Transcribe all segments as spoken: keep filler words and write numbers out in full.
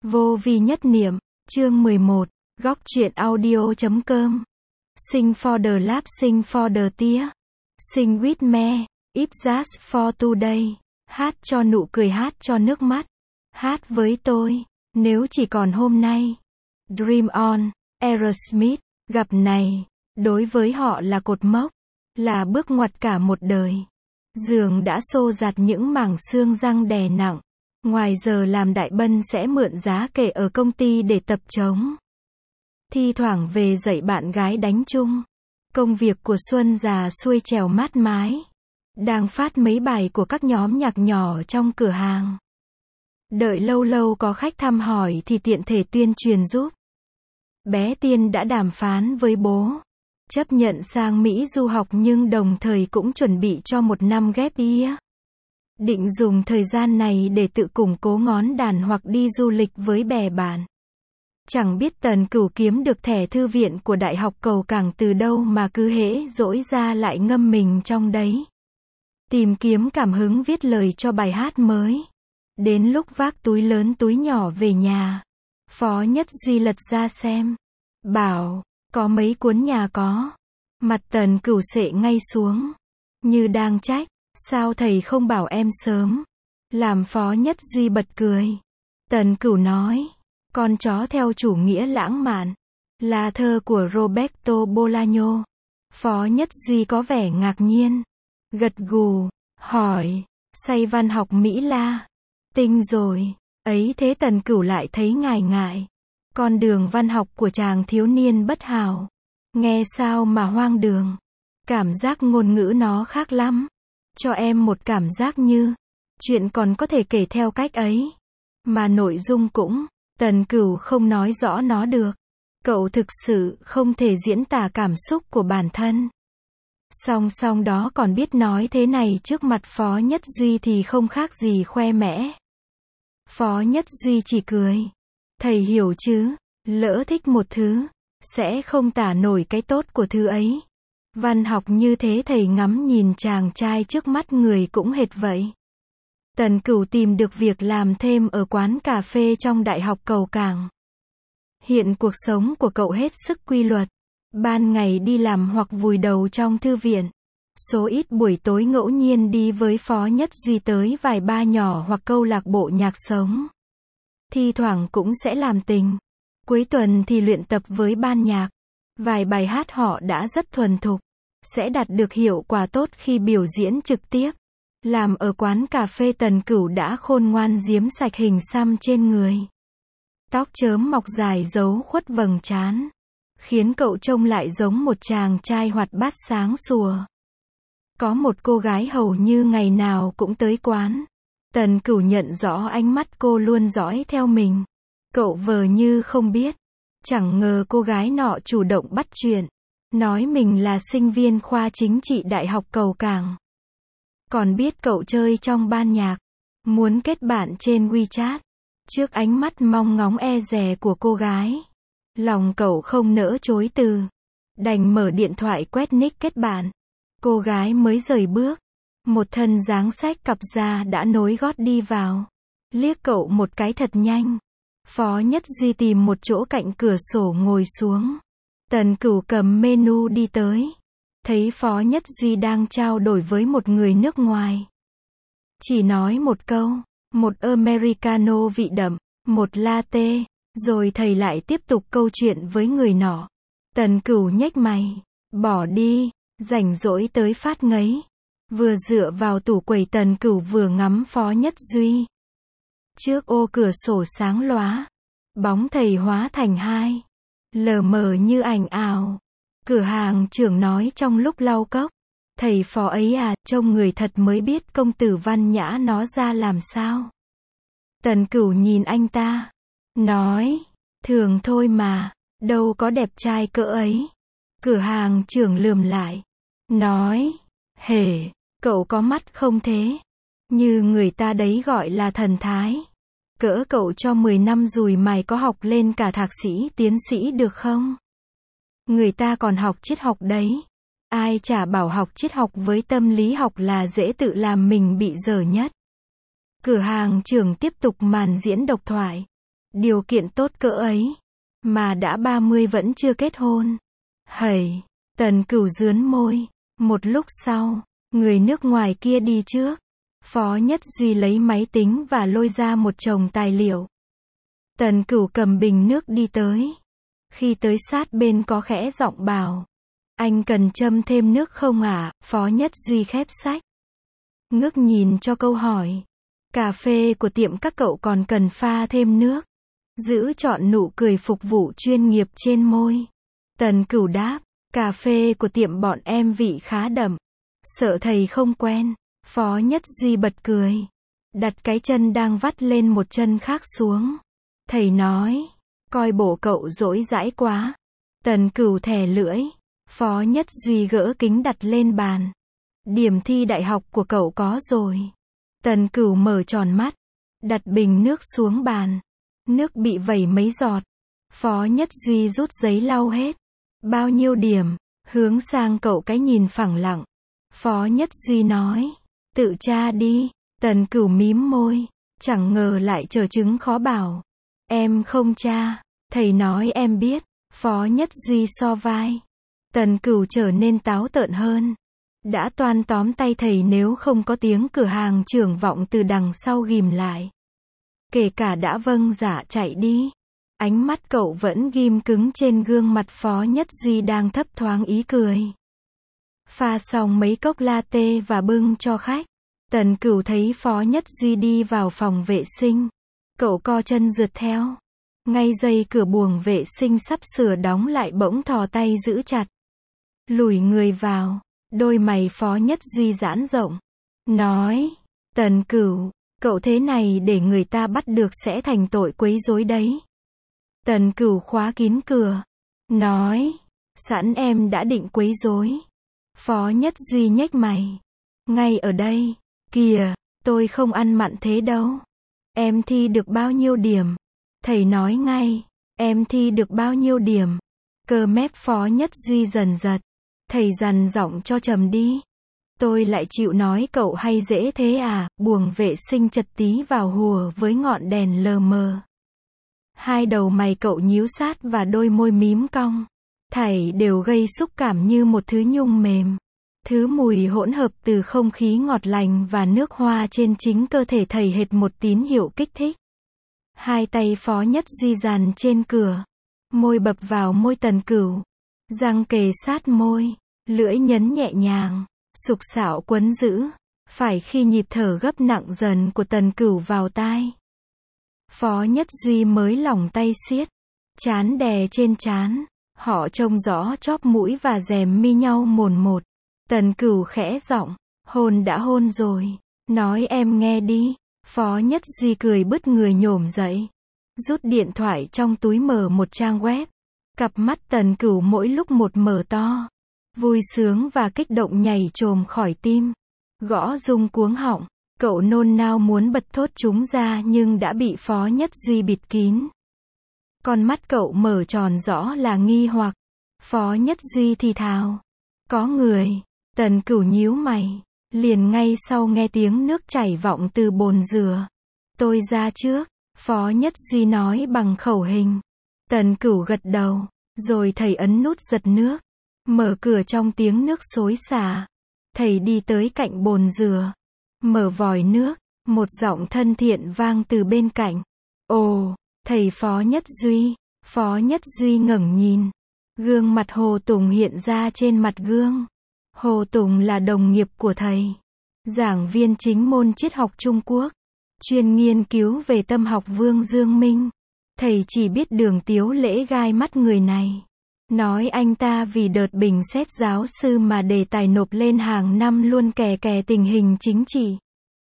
Vô vi nhất niệm, chương mười một, góc truyện audio chấm com. Sing for the lap, sing for the tear. Sing with me, if just for today. Hát cho nụ cười, hát cho nước mắt. Hát với tôi, nếu chỉ còn hôm nay. Dream on, Aerosmith, gặp này, đối với họ là cột mốc, là bước ngoặt cả một đời. Giường đã xô giặt những mảng xương răng đè nặng. Ngoài giờ làm đại bân sẽ mượn giá kệ ở công ty để tập trống. Thi thoảng về dạy bạn gái đánh chung. Công việc của Xuân già xuôi trèo mát mái. Đang phát mấy bài của các nhóm nhạc nhỏ trong cửa hàng. Đợi lâu lâu có khách thăm hỏi thì tiện thể tuyên truyền giúp. Bé Tiên đã đàm phán với bố. Chấp nhận sang Mỹ du học nhưng đồng thời cũng chuẩn bị cho một năm ghép year. Định dùng thời gian này để tự củng cố ngón đàn hoặc đi du lịch với bè bạn. Chẳng biết Tần Cửu kiếm được thẻ thư viện của Đại học Cầu Cảng từ đâu mà cứ hễ dỗi ra lại ngâm mình trong đấy. Tìm kiếm cảm hứng viết lời cho bài hát mới. Đến lúc vác túi lớn túi nhỏ về nhà, Phó Nhất Duy lật ra xem. Bảo, có mấy cuốn nhà có. Mặt Tần Cửu xệ ngay xuống. Như đang trách. Sao thầy không bảo em sớm? Làm Phó Nhất Duy bật cười. Tần Cửu nói, con chó theo chủ nghĩa lãng mạn, là thơ của Roberto Bolaño. Phó Nhất Duy có vẻ ngạc nhiên, gật gù, hỏi, say văn học Mỹ La, tinh rồi, ấy thế Tần Cửu lại thấy ngại ngại. Con đường văn học của chàng thiếu niên bất hảo, nghe sao mà hoang đường, cảm giác ngôn ngữ nó khác lắm. Cho em một cảm giác như, chuyện còn có thể kể theo cách ấy. Mà nội dung cũng, Tần Cửu không nói rõ nó được. Cậu thực sự không thể diễn tả cảm xúc của bản thân. Song song đó còn biết nói thế này trước mặt Phó Nhất Duy thì không khác gì khoe mẽ. Phó Nhất Duy chỉ cười. Thầy hiểu chứ, lỡ thích một thứ, sẽ không tả nổi cái tốt của thứ ấy. Văn học như thế thầy ngắm nhìn chàng trai trước mắt người cũng hệt vậy. Tần Cửu tìm được việc làm thêm ở quán cà phê trong Đại học Cầu Cảng. Hiện cuộc sống của cậu hết sức quy luật. Ban ngày đi làm hoặc vùi đầu trong thư viện. Số ít buổi tối ngẫu nhiên đi với Phó Nhất Duy tới vài bar nhỏ hoặc câu lạc bộ nhạc sống. Thi thoảng cũng sẽ làm tình. Cuối tuần thì luyện tập với ban nhạc. Vài bài hát họ đã rất thuần thục. Sẽ đạt được hiệu quả tốt khi biểu diễn trực tiếp. Làm ở quán cà phê Tần Cửu đã khôn ngoan giếm sạch hình xăm trên người. Tóc chớm mọc dài giấu khuất vầng trán. Khiến cậu trông lại giống một chàng trai hoạt bát sáng sủa. Có một cô gái hầu như ngày nào cũng tới quán. Tần Cửu nhận rõ ánh mắt cô luôn dõi theo mình. Cậu vờ như không biết. Chẳng ngờ cô gái nọ chủ động bắt chuyện. Nói mình là sinh viên khoa chính trị Đại học Cầu Cảng. Còn biết cậu chơi trong ban nhạc. Muốn kết bạn trên WeChat. Trước ánh mắt mong ngóng e dè của cô gái. Lòng cậu không nỡ chối từ. Đành mở điện thoại quét nick kết bạn. Cô gái mới rời bước. Một thân dáng sách cặp da đã nối gót đi vào. Liếc cậu một cái thật nhanh. Phó Nhất Duy tìm một chỗ cạnh cửa sổ ngồi xuống. Tần Cửu cầm menu đi tới. Thấy Phó Nhất Duy đang trao đổi với một người nước ngoài. Chỉ nói một câu, một Americano vị đậm, một latte, rồi thầy lại tiếp tục câu chuyện với người nọ. Tần Cửu nhếch mày, bỏ đi, rảnh rỗi tới phát ngấy. Vừa dựa vào tủ quầy Tần Cửu vừa ngắm Phó Nhất Duy. Trước ô cửa sổ sáng lóa, bóng thầy hóa thành hai. Lờ mờ như ảnh ảo. Cửa hàng trưởng nói trong lúc lau cốc. Thầy Phó ấy à, trông người thật mới biết công tử văn nhã nó ra làm sao. Tần Cửu nhìn anh ta. Nói, thường thôi mà, đâu có đẹp trai cỡ ấy. Cửa hàng trưởng lườm lại. Nói, hề, cậu có mắt không thế? Như người ta đấy gọi là thần thái. Cỡ cậu cho mười năm rồi mày có học lên cả thạc sĩ tiến sĩ được không? Người ta còn học triết học đấy. Ai chả bảo học triết học với tâm lý học là dễ tự làm mình bị dở nhất. Cửa hàng trưởng tiếp tục màn diễn độc thoại. Điều kiện tốt cỡ ấy, mà đã ba mươi vẫn chưa kết hôn. Hẩy, Tần Cửu rướn môi. Một lúc sau, người nước ngoài kia đi trước. Phó Nhất Duy lấy máy tính và lôi ra một chồng tài liệu. Tần Cửu cầm bình nước đi tới. Khi tới sát bên có khẽ giọng bảo. Anh cần châm thêm nước không ạ? Phó Nhất Duy khép sách. Ngước nhìn cho câu hỏi. Cà phê của tiệm các cậu còn cần pha thêm nước. Giữ trọn nụ cười phục vụ chuyên nghiệp trên môi. Tần Cửu đáp. Cà phê của tiệm bọn em vị khá đậm. Sợ thầy không quen. Phó Nhất Duy bật cười. Đặt cái chân đang vắt lên một chân khác xuống. Thầy nói. Coi bộ cậu dỗi dãi quá. Tần Cửu thè lưỡi. Phó Nhất Duy gỡ kính đặt lên bàn. Điểm thi đại học của cậu có rồi. Tần Cửu mở tròn mắt. Đặt bình nước xuống bàn. Nước bị vẩy mấy giọt. Phó Nhất Duy rút giấy lau hết. Bao nhiêu điểm? Hướng sang cậu cái nhìn phẳng lặng. Phó Nhất Duy nói. Tự tra đi. Tần Cửu mím môi. Chẳng ngờ lại trở chứng khó bảo. Em không tra. Thầy nói em biết. Phó Nhất Duy so vai. Tần Cửu trở nên táo tợn hơn. Đã toan tóm tay thầy nếu không có tiếng cửa hàng trưởng vọng từ đằng sau ghim lại. Kể cả đã vâng dạ chạy đi. Ánh mắt cậu vẫn ghim cứng trên gương mặt Phó Nhất Duy đang thấp thoáng ý cười. Pha xong mấy cốc latte và bưng cho khách. Tần Cửu thấy Phó Nhất Duy đi vào phòng vệ sinh. Cậu co chân rượt theo. Ngay giây cửa buồng vệ sinh sắp sửa đóng lại bỗng thò tay giữ chặt. Lùi người vào. Đôi mày Phó Nhất Duy giãn rộng. Nói. Tần Cửu, cậu thế này để người ta bắt được sẽ thành tội quấy rối đấy. Tần Cửu khóa kín cửa. Nói. Sẵn em đã định quấy rối. Phó Nhất Duy nhếch mày. Ngay ở đây. Kìa, tôi không ăn mặn thế đâu. Em thi được bao nhiêu điểm? Thầy nói ngay. Em thi được bao nhiêu điểm? Cơ mép Phó Nhất Duy dần giật. Thầy dằn giọng cho trầm đi. Tôi lại chịu nói cậu hay dễ thế à? Buồng vệ sinh chật tí vào hùa với ngọn đèn lờ mờ. Hai đầu mày cậu nhíu sát và đôi môi mím cong. Thảy đều gây xúc cảm như một thứ nhung mềm. Thứ mùi hỗn hợp từ không khí ngọt lành và nước hoa trên chính cơ thể thầy hệt một tín hiệu kích thích. Hai tay Phó Nhất Duy dàn trên cửa. Môi bập vào môi Tần Cửu. Răng kề sát môi. Lưỡi nhấn nhẹ nhàng. Sục sạo quấn giữ. Phải khi nhịp thở gấp nặng dần của Tần Cửu vào tai. Phó Nhất Duy mới lỏng tay siết. Chán đè trên chán. Họ trông rõ chóp mũi và rèm mi nhau mồn một. Tần Cửu khẽ giọng. Hôn đã hôn rồi. Nói em nghe đi. Phó Nhất Duy cười bứt người nhổm dậy. Rút điện thoại trong túi mở một trang web. Cặp mắt Tần Cửu mỗi lúc một mở to. Vui sướng và kích động nhảy trồm khỏi tim. Gõ rung cuống họng. Cậu nôn nao muốn bật thốt chúng ra nhưng đã bị Phó Nhất Duy bịt kín. Con mắt cậu mở tròn rõ là nghi hoặc. Phó Nhất Duy thì thào. Có người. Tần Cửu nhíu mày. Liền ngay sau nghe tiếng nước chảy vọng từ bồn rửa. Tôi ra trước. Phó Nhất Duy nói bằng khẩu hình. Tần Cửu gật đầu. Rồi thầy ấn nút giật nước. Mở cửa trong tiếng nước xối xả. Thầy đi tới cạnh bồn rửa. Mở vòi nước. Một giọng thân thiện vang từ bên cạnh. Ồ, thầy Phó Nhất Duy. Phó Nhất Duy ngẩng nhìn. Gương mặt Hồ Tùng hiện ra trên mặt gương. Hồ Tùng là đồng nghiệp của thầy. Giảng viên chính môn triết học Trung Quốc. Chuyên nghiên cứu về tâm học Vương Dương Minh. Thầy chỉ biết Đường Tiếu Lễ gai mắt người này. Nói anh ta vì đợt bình xét giáo sư mà đề tài nộp lên hàng năm luôn kè kè tình hình chính trị.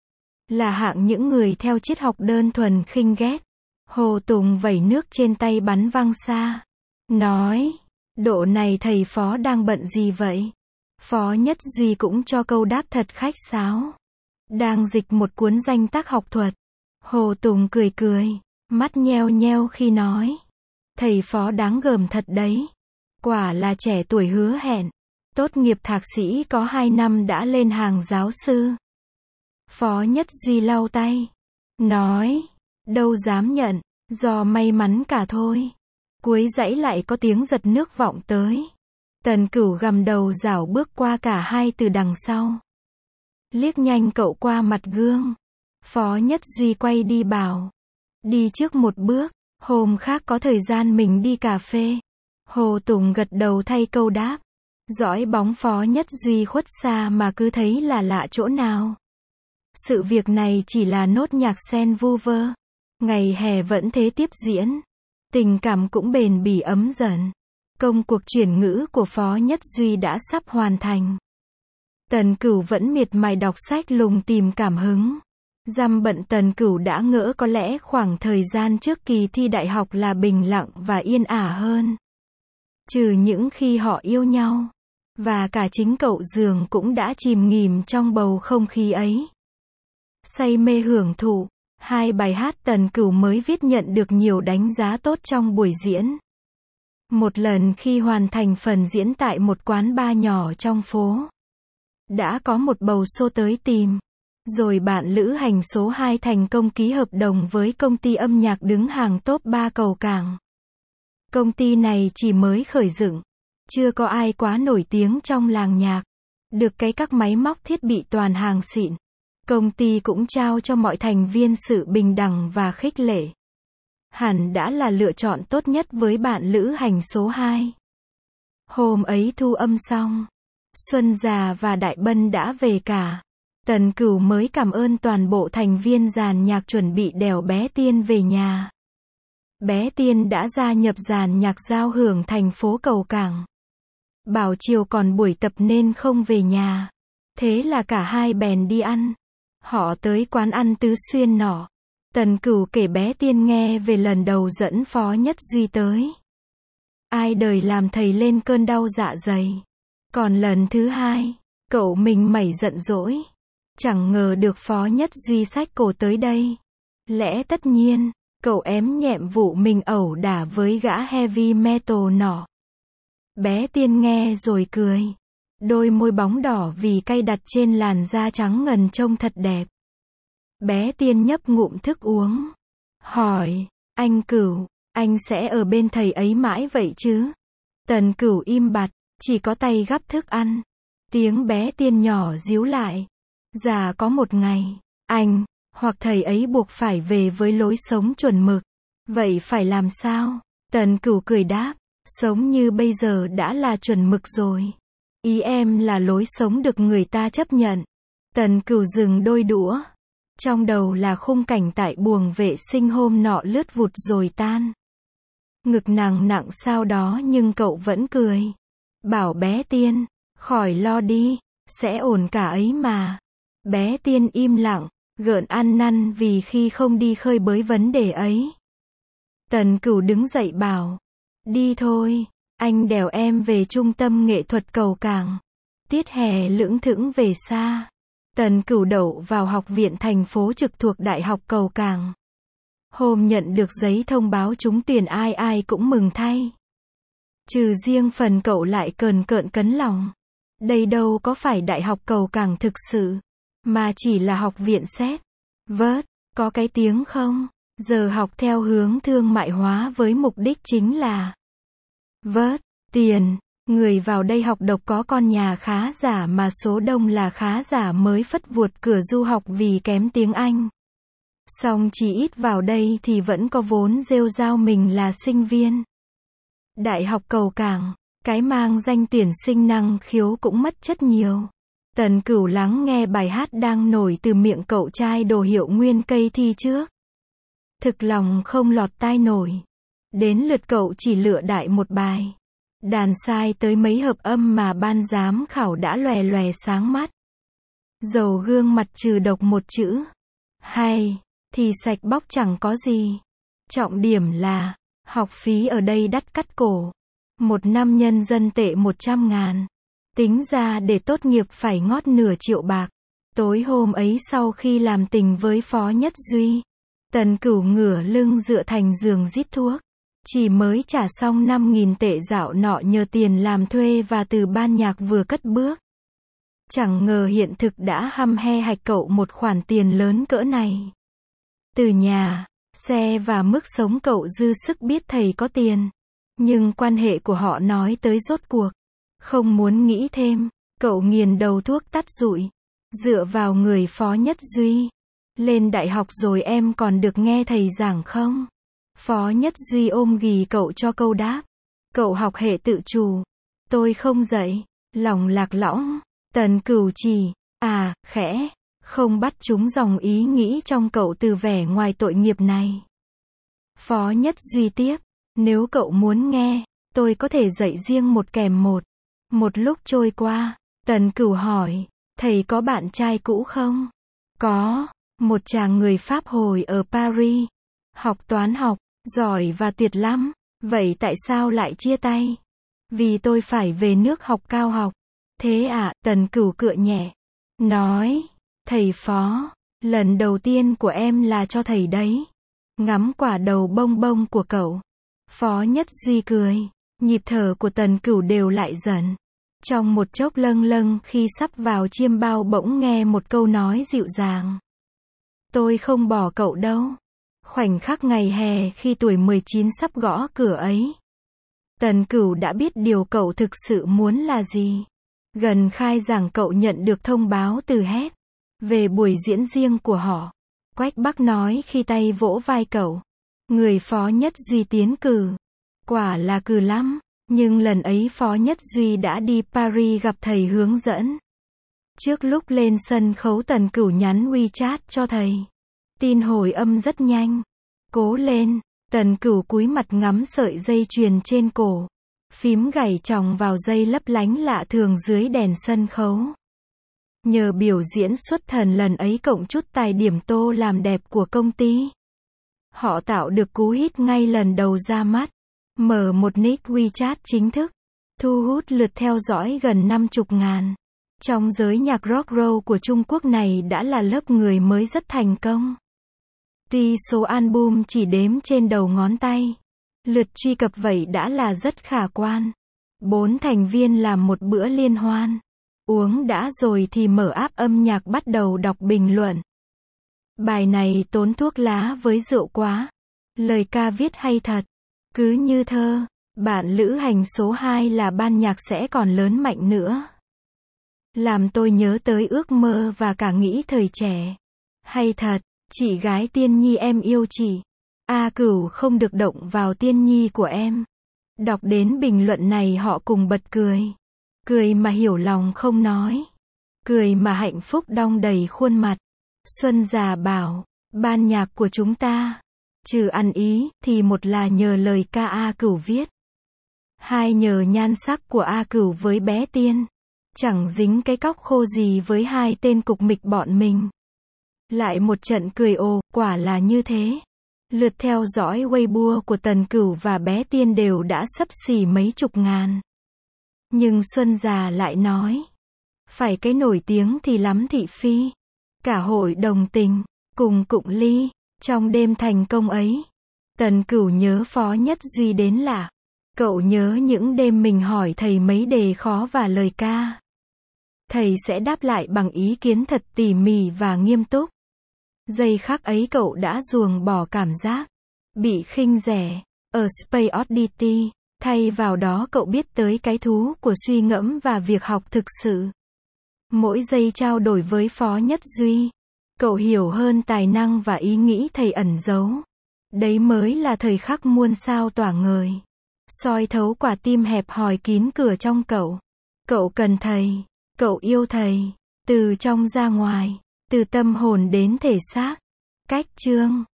Là hạng những người theo triết học đơn thuần khinh ghét. Hồ Tùng vẩy nước trên tay bắn văng xa. Nói, độ này thầy Phó đang bận gì vậy? Phó Nhất Duy cũng cho câu đáp thật khách sáo. Đang dịch một cuốn danh tác học thuật. Hồ Tùng cười cười, mắt nheo nheo khi nói. Thầy Phó đáng gờm thật đấy. Quả là trẻ tuổi hứa hẹn. Tốt nghiệp thạc sĩ có hai năm đã lên hàng giáo sư. Phó Nhất Duy lau tay. Nói, đâu dám nhận. Do may mắn cả thôi. Cuối dãy lại có tiếng giật nước vọng tới. Tần Cửu gằm đầu rảo bước qua cả hai từ đằng sau. Liếc nhanh cậu qua mặt gương. Phó Nhất Duy quay đi bảo. Đi trước một bước, hôm khác có thời gian mình đi cà phê. Hồ Tùng gật đầu thay câu đáp. Dõi bóng Phó Nhất Duy khuất xa mà cứ thấy là lạ chỗ nào. Sự việc này chỉ là nốt nhạc sen vu vơ. Ngày hè vẫn thế tiếp diễn. Tình cảm cũng bền bỉ ấm dần. Công cuộc chuyển ngữ của Phó Nhất Duy đã sắp hoàn thành. Tần Cửu vẫn miệt mài đọc sách lùng tìm cảm hứng. Dăm bận Tần Cửu đã ngỡ có lẽ khoảng thời gian trước kỳ thi đại học là bình lặng và yên ả hơn. Trừ những khi họ yêu nhau. Và cả chính cậu Dường cũng đã chìm nghỉm trong bầu không khí ấy. Say mê hưởng thụ. Hai bài hát Tần Cửu mới viết nhận được nhiều đánh giá tốt trong buổi diễn. Một lần khi hoàn thành phần diễn tại một quán bar nhỏ trong phố. Đã có một bầu xô tới tìm. Rồi bạn lữ hành số hai thành công ký hợp đồng với công ty âm nhạc đứng hàng top ba cầu cảng. Công ty này chỉ mới khởi dựng. Chưa có ai quá nổi tiếng trong làng nhạc. Được cái các máy móc thiết bị toàn hàng xịn. Công ty cũng trao cho mọi thành viên sự bình đẳng và khích lệ. Hẳn đã là lựa chọn tốt nhất với bạn lữ hành số hai. Hôm ấy thu âm xong. Xuân Già và Đại Bân đã về cả. Tần Cửu mới cảm ơn toàn bộ thành viên dàn nhạc chuẩn bị đèo bé Tiên về nhà. Bé Tiên đã gia nhập dàn nhạc giao hưởng thành phố cầu cảng. Bảo chiều còn buổi tập nên không về nhà. Thế là cả hai bèn đi ăn. Họ tới quán ăn Tứ Xuyên nọ. Tần Cửu kể bé Tiên nghe về lần đầu dẫn Phó Nhất Duy tới. Ai đời làm thầy lên cơn đau dạ dày. Còn lần thứ hai, cậu mình mẩy giận dỗi. Chẳng ngờ được Phó Nhất Duy xách cổ tới đây. Lẽ tất nhiên, cậu ém nhẹm vụ mình ẩu đả với gã heavy metal nọ. Bé Tiên nghe rồi cười. Đôi môi bóng đỏ vì cay đặt trên làn da trắng ngần trông thật đẹp. Bé Tiên nhấp ngụm thức uống. Hỏi, anh Cửu, anh sẽ ở bên thầy ấy mãi vậy chứ? Tần Cửu im bặt, chỉ có tay gắp thức ăn. Tiếng bé Tiên nhỏ díu lại. Dạ có một ngày, anh, hoặc thầy ấy buộc phải về với lối sống chuẩn mực. Vậy phải làm sao? Tần Cửu cười đáp, sống như bây giờ đã là chuẩn mực rồi. Ý em là lối sống được người ta chấp nhận. Tần Cửu dừng đôi đũa. Trong đầu là khung cảnh tại buồng vệ sinh hôm nọ lướt vụt rồi tan. Ngực nàng nặng sao đó nhưng cậu vẫn cười. Bảo bé Tiên, khỏi lo đi, sẽ ổn cả ấy mà. Bé Tiên im lặng, gợn ăn năn vì khi không đi khơi bới vấn đề ấy. Tần Cửu đứng dậy bảo, đi thôi, anh đèo em về trung tâm nghệ thuật cầu cảng. Tiết hè lững thững về xa. Tần Cửu đậu vào học viện thành phố trực thuộc Đại học cầu cảng. Hôm nhận được giấy thông báo trúng tuyển ai ai cũng mừng thay. Trừ riêng phần cậu lại cờn cợn cấn lòng. Đây đâu có phải Đại học cầu cảng thực sự, mà chỉ là học viện xét. Vớt, có cái tiếng không? Giờ học theo hướng thương mại hóa với mục đích chính là vớt, tiền. Người vào đây học độc có con nhà khá giả mà số đông là khá giả mới phất vuột cửa du học vì kém tiếng Anh. Song chỉ ít vào đây thì vẫn có vốn rêu rao mình là sinh viên. Đại học cầu cảng, cái mang danh tuyển sinh năng khiếu cũng mất chất nhiều. Tần Cửu lắng nghe bài hát đang nổi từ miệng cậu trai đồ hiệu nguyên cây thi trước. Thực lòng không lọt tai nổi. Đến lượt cậu chỉ lựa đại một bài. Đàn sai tới mấy hợp âm mà ban giám khảo đã lòe lòe sáng mắt. Dầu gương mặt trừ độc một chữ. Hay, thì sạch bóc chẳng có gì. Trọng điểm là, học phí ở đây đắt cắt cổ. Một năm nhân dân tệ một trăm ngàn. Tính ra để tốt nghiệp phải ngót nửa triệu bạc. Tối hôm ấy sau khi làm tình với Phó Nhất Duy, Tần Cửu ngửa lưng dựa thành giường rít thuốc. Chỉ mới trả xong năm nghìn tệ dạo nọ nhờ tiền làm thuê và từ ban nhạc vừa cất bước. Chẳng ngờ hiện thực đã hăm he hạch cậu một khoản tiền lớn cỡ này. Từ nhà, xe và mức sống cậu dư sức biết thầy có tiền. Nhưng quan hệ của họ nói tới rốt cuộc. Không muốn nghĩ thêm, cậu nghiền đầu thuốc tắt rụi. Dựa vào người Phó Nhất Duy. Lên đại học rồi em còn được nghe thầy giảng không? Phó Nhất Duy ôm ghì cậu cho câu đáp. Cậu học hệ tự chủ. Tôi không dạy. Lòng lạc lõng. Tần Cửu chỉ, à, khẽ, không bắt chúng dòng ý nghĩ trong cậu từ vẻ ngoài tội nghiệp này. Phó Nhất Duy tiếp, nếu cậu muốn nghe, tôi có thể dạy riêng một kèm một. Một lúc trôi qua, Tần Cửu hỏi, thầy có bạn trai cũ không? Có, một chàng người Pháp hồi ở Paris. Học toán học, giỏi và tuyệt lắm. Vậy tại sao lại chia tay? Vì tôi phải về nước học cao học. Thế à, Tần Cửu cựa nhẹ. Nói, thầy Phó, lần đầu tiên của em là cho thầy đấy. Ngắm quả đầu bông bông của cậu. Phó Nhất Duy cười. Nhịp thở của Tần Cửu đều lại dần. Trong một chốc lâng lâng khi sắp vào chiêm bao bỗng nghe một câu nói dịu dàng. Tôi không bỏ cậu đâu. Khoảnh khắc ngày hè khi tuổi mười chín sắp gõ cửa ấy. Tần Cửu đã biết điều cậu thực sự muốn là gì. Gần khai giảng cậu nhận được thông báo từ Hết về buổi diễn riêng của họ. Quách Bắc nói khi tay vỗ vai cậu. Người Phó Nhất Duy tiến cử. Quả là cử lắm. Nhưng lần ấy Phó Nhất Duy đã đi Paris gặp thầy hướng dẫn. Trước lúc lên sân khấu Tần Cửu nhắn WeChat cho thầy. Tin hồi âm rất nhanh. Cố lên. Tần Cửu cúi mặt ngắm sợi dây chuyền trên cổ. Phím gảy chòng vào dây lấp lánh lạ thường dưới đèn sân khấu. Nhờ biểu diễn xuất thần lần ấy cộng chút tài điểm tô làm đẹp của công ty. Họ tạo được cú hit ngay lần đầu ra mắt. Mở một nick WeChat chính thức. Thu hút lượt theo dõi gần năm mươi ngàn. Trong giới nhạc rock roll của Trung Quốc này đã là lớp người mới rất thành công. Tuy số album chỉ đếm trên đầu ngón tay. Lượt truy cập vậy đã là rất khả quan. Bốn thành viên làm một bữa liên hoan. Uống đã rồi thì mở app âm nhạc bắt đầu đọc bình luận. Bài này tốn thuốc lá với rượu quá. Lời ca viết hay thật. Cứ như thơ. Bạn lữ hành số hai là ban nhạc sẽ còn lớn mạnh nữa. Làm tôi nhớ tới ước mơ và cả nghĩ thời trẻ. Hay thật. Chị gái Tiên Nhi em yêu chị. A Cửu không được động vào Tiên Nhi của em. Đọc đến bình luận này họ cùng bật cười. Cười mà hiểu lòng không nói. Cười mà hạnh phúc đong đầy khuôn mặt. Xuân Già bảo, ban nhạc của chúng ta, trừ ăn ý, thì một là nhờ lời ca A Cửu viết. Hai nhờ nhan sắc của A Cửu với bé Tiên. Chẳng dính cái cóc khô gì với hai tên cục mịch bọn mình. Lại một trận cười ồ, quả là như thế. Lượt theo dõi Weibo của Tần Cửu và bé Tiên đều đã xấp xỉ mấy chục ngàn. Nhưng Xuân Già lại nói. Phải cái nổi tiếng thì lắm thị phi. Cả hội đồng tình, cùng cụng ly, trong đêm thành công ấy. Tần Cửu nhớ Phó Nhất Duy đến lạ. Cậu nhớ những đêm mình hỏi thầy mấy đề khó và lời ca. Thầy sẽ đáp lại bằng ý kiến thật tỉ mỉ và nghiêm túc. Giây khắc ấy cậu đã ruồng bỏ cảm giác bị khinh rẻ ở Space Oddity, thay vào đó cậu biết tới cái thú của suy ngẫm và việc học thực sự. Mỗi giây trao đổi với Phó Nhất Duy, cậu hiểu hơn tài năng và ý nghĩ thầy ẩn giấu. Đấy mới là thời khắc muôn sao tỏa ngời, soi thấu quả tim hẹp hòi kín cửa trong cậu. Cậu cần thầy, cậu yêu thầy, từ trong ra ngoài, từ tâm hồn đến thể xác. Cách chương